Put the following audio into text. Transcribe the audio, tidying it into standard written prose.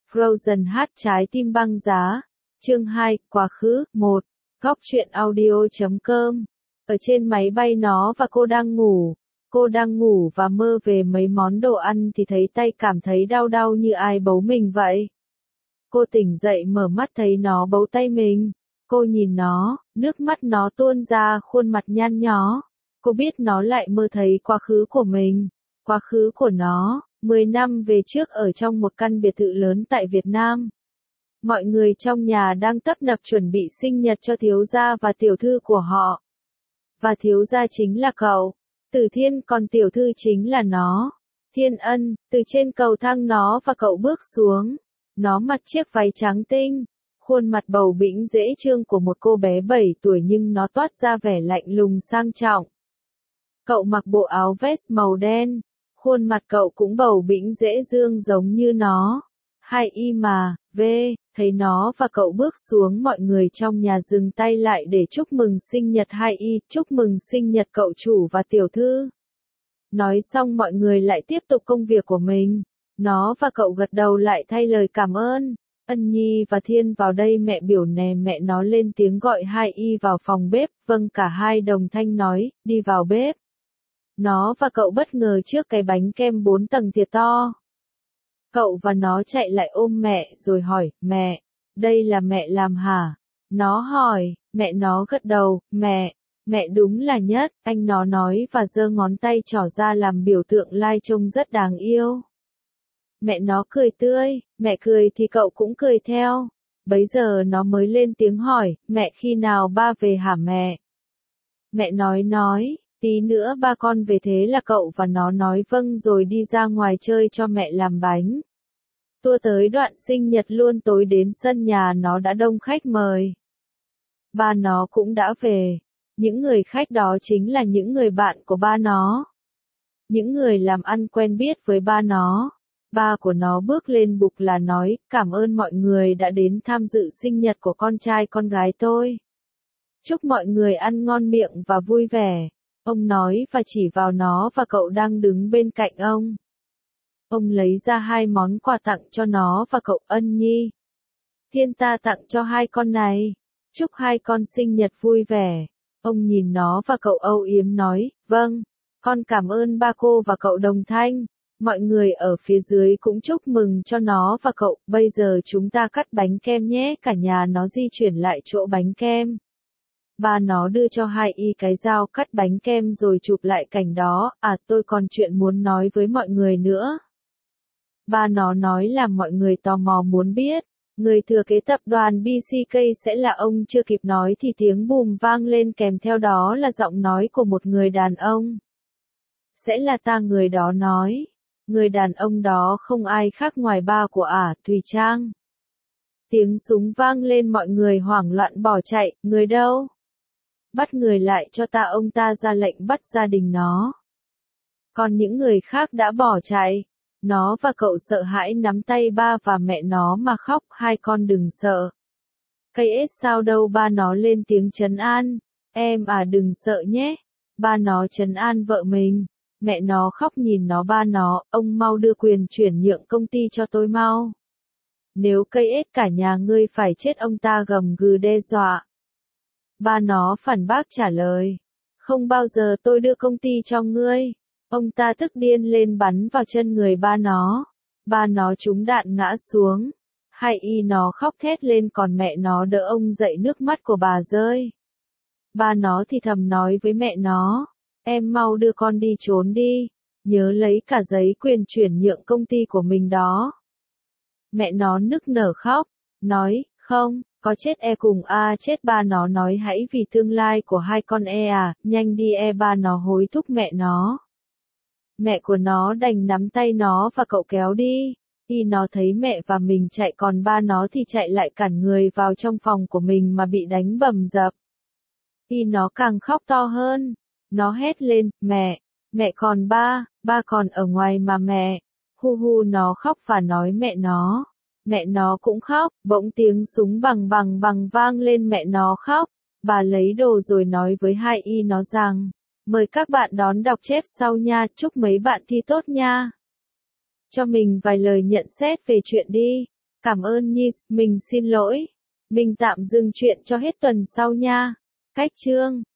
Frozen hát trái tim băng giá. Chương 2, quá khứ, 1. Góc truyện audio.com. Ở trên máy bay nó và cô đang ngủ. Cô đang ngủ và mơ về mấy món đồ ăn thì thấy tay cảm thấy đau đau như ai bấu mình vậy. Cô tỉnh dậy mở mắt thấy nó bấu tay mình. Cô nhìn nó, nước mắt nó tuôn ra khuôn mặt nhăn nhó. Cô biết nó lại mơ thấy quá khứ của mình. Quá khứ của nó, 10 năm về trước ở trong một căn biệt thự lớn tại Việt Nam. Mọi người trong nhà đang tấp nập chuẩn bị sinh nhật cho thiếu gia và tiểu thư của họ. Và thiếu gia chính là cậu, Tử Thiên, còn tiểu thư chính là nó, Thiên Ân. Từ trên cầu thang nó và cậu bước xuống. Nó mặc chiếc váy trắng tinh, khuôn mặt bầu bĩnh dễ thương của một cô bé 7 tuổi nhưng nó toát ra vẻ lạnh lùng sang trọng. Cậu mặc bộ áo vest màu đen, khuôn mặt cậu cũng bầu bĩnh dễ thương giống như nó. Hai y mà, thấy nó và cậu bước xuống, mọi người trong nhà dừng tay lại để chúc mừng sinh nhật hai y, chúc mừng sinh nhật cậu chủ và tiểu thư. Nói xong mọi người lại tiếp tục công việc của mình. Nó và cậu gật đầu lại thay lời cảm ơn. Ân Nhi và Thiên vào đây mẹ biểu nè. Mẹ nó lên tiếng gọi hai y vào phòng bếp. Vâng, cả hai đồng thanh nói, đi vào bếp. Nó và cậu bất ngờ trước cái bánh kem 4 tầng thiệt to. Cậu và nó chạy lại ôm mẹ rồi hỏi, mẹ, đây là mẹ làm hả? Nó hỏi, mẹ nó gật đầu, mẹ đúng là nhất, anh nó nói và giơ ngón tay trỏ ra làm biểu tượng like trông rất đáng yêu. Mẹ nó cười tươi, mẹ cười thì cậu cũng cười theo. Bấy giờ nó mới lên tiếng hỏi, mẹ khi nào ba về hả mẹ? Mẹ nói, tí nữa ba con về. Thế là cậu và nó nói vâng rồi đi ra ngoài chơi cho mẹ làm bánh. Tua tới đoạn sinh nhật luôn, tối đến sân nhà nó đã đông khách mời. Ba nó cũng đã về. Những người khách đó chính là những người bạn của ba nó. Những người làm ăn quen biết với ba nó. Ba của nó bước lên bục là nói, cảm ơn mọi người đã đến tham dự sinh nhật của con trai con gái tôi. Chúc mọi người ăn ngon miệng và vui vẻ. Ông nói và chỉ vào nó và cậu đang đứng bên cạnh ông. Ông lấy ra 2 món quà tặng cho nó và cậu. Ân Nhi, Thiên, ta tặng cho hai con này. Chúc hai con sinh nhật vui vẻ. Ông nhìn nó và cậu âu yếm nói, vâng, con cảm ơn ba cô và cậu đồng thanh. Mọi người ở phía dưới cũng chúc mừng cho nó và cậu. Bây giờ chúng ta cắt bánh kem nhé. Cả nhà nó di chuyển lại chỗ bánh kem. Ba nó đưa cho hai y cái dao cắt bánh kem rồi chụp lại cảnh đó. À, tôi còn chuyện muốn nói với mọi người nữa. Ba nó nói làm mọi người tò mò muốn biết. Người thừa kế tập đoàn BCK sẽ là ông. Chưa kịp nói thì tiếng bùm vang lên, kèm theo đó là giọng nói của một người đàn ông. Sẽ là ta, người đó nói. Người đàn ông đó không ai khác ngoài ba của Thùy Trang. Tiếng súng vang lên, mọi người hoảng loạn bỏ chạy. Người đâu? Bắt người lại cho ta, ông ta ra lệnh bắt gia đình nó. Còn những người khác đã bỏ chạy. Nó và cậu sợ hãi nắm tay ba và mẹ nó mà khóc. Hai con đừng sợ. Cây ết sao đâu? Ba nó lên tiếng trấn an. Em đừng sợ nhé. Ba nó trấn an vợ mình. Mẹ nó khóc nhìn nó. Ba nó, ông mau đưa quyền chuyển nhượng công ty cho tôi mau. Nếu cây ết cả nhà ngươi phải chết, ông ta gầm gừ đe dọa. Ba nó phản bác trả lời. Không bao giờ tôi đưa công ty cho ngươi. Ông ta tức điên lên bắn vào chân người ba nó. Ba nó trúng đạn ngã xuống. Hai y nó khóc thét lên, còn mẹ nó đỡ ông dậy, nước mắt của bà rơi. Ba nó thì thầm nói với mẹ nó. Em mau đưa con đi trốn đi. Nhớ lấy cả giấy quyền chuyển nhượng công ty của mình đó. Mẹ nó nức nở khóc. Nói, không, có chết cùng chết. Ba nó nói hãy vì tương lai của hai con nhanh đi. Ba nó hối thúc mẹ nó. Mẹ của nó đành nắm tay nó và cậu kéo đi. Khi nó thấy mẹ và mình chạy, còn ba nó thì chạy lại cản người vào trong phòng của mình mà bị đánh bầm dập. Khi nó càng khóc to hơn. Nó hét lên, mẹ còn ba còn ở ngoài mà mẹ. Hu nó khóc và nói mẹ nó cũng khóc. Bỗng tiếng súng bằng vang lên, mẹ nó khóc. Bà lấy đồ rồi nói với hai y nó rằng, mời các bạn đón đọc chép sau nha, chúc mấy bạn thi tốt nha. Cho mình vài lời nhận xét về chuyện đi. Cảm ơn Nhi, mình xin lỗi. Mình tạm dừng chuyện cho hết tuần sau nha. Cách chương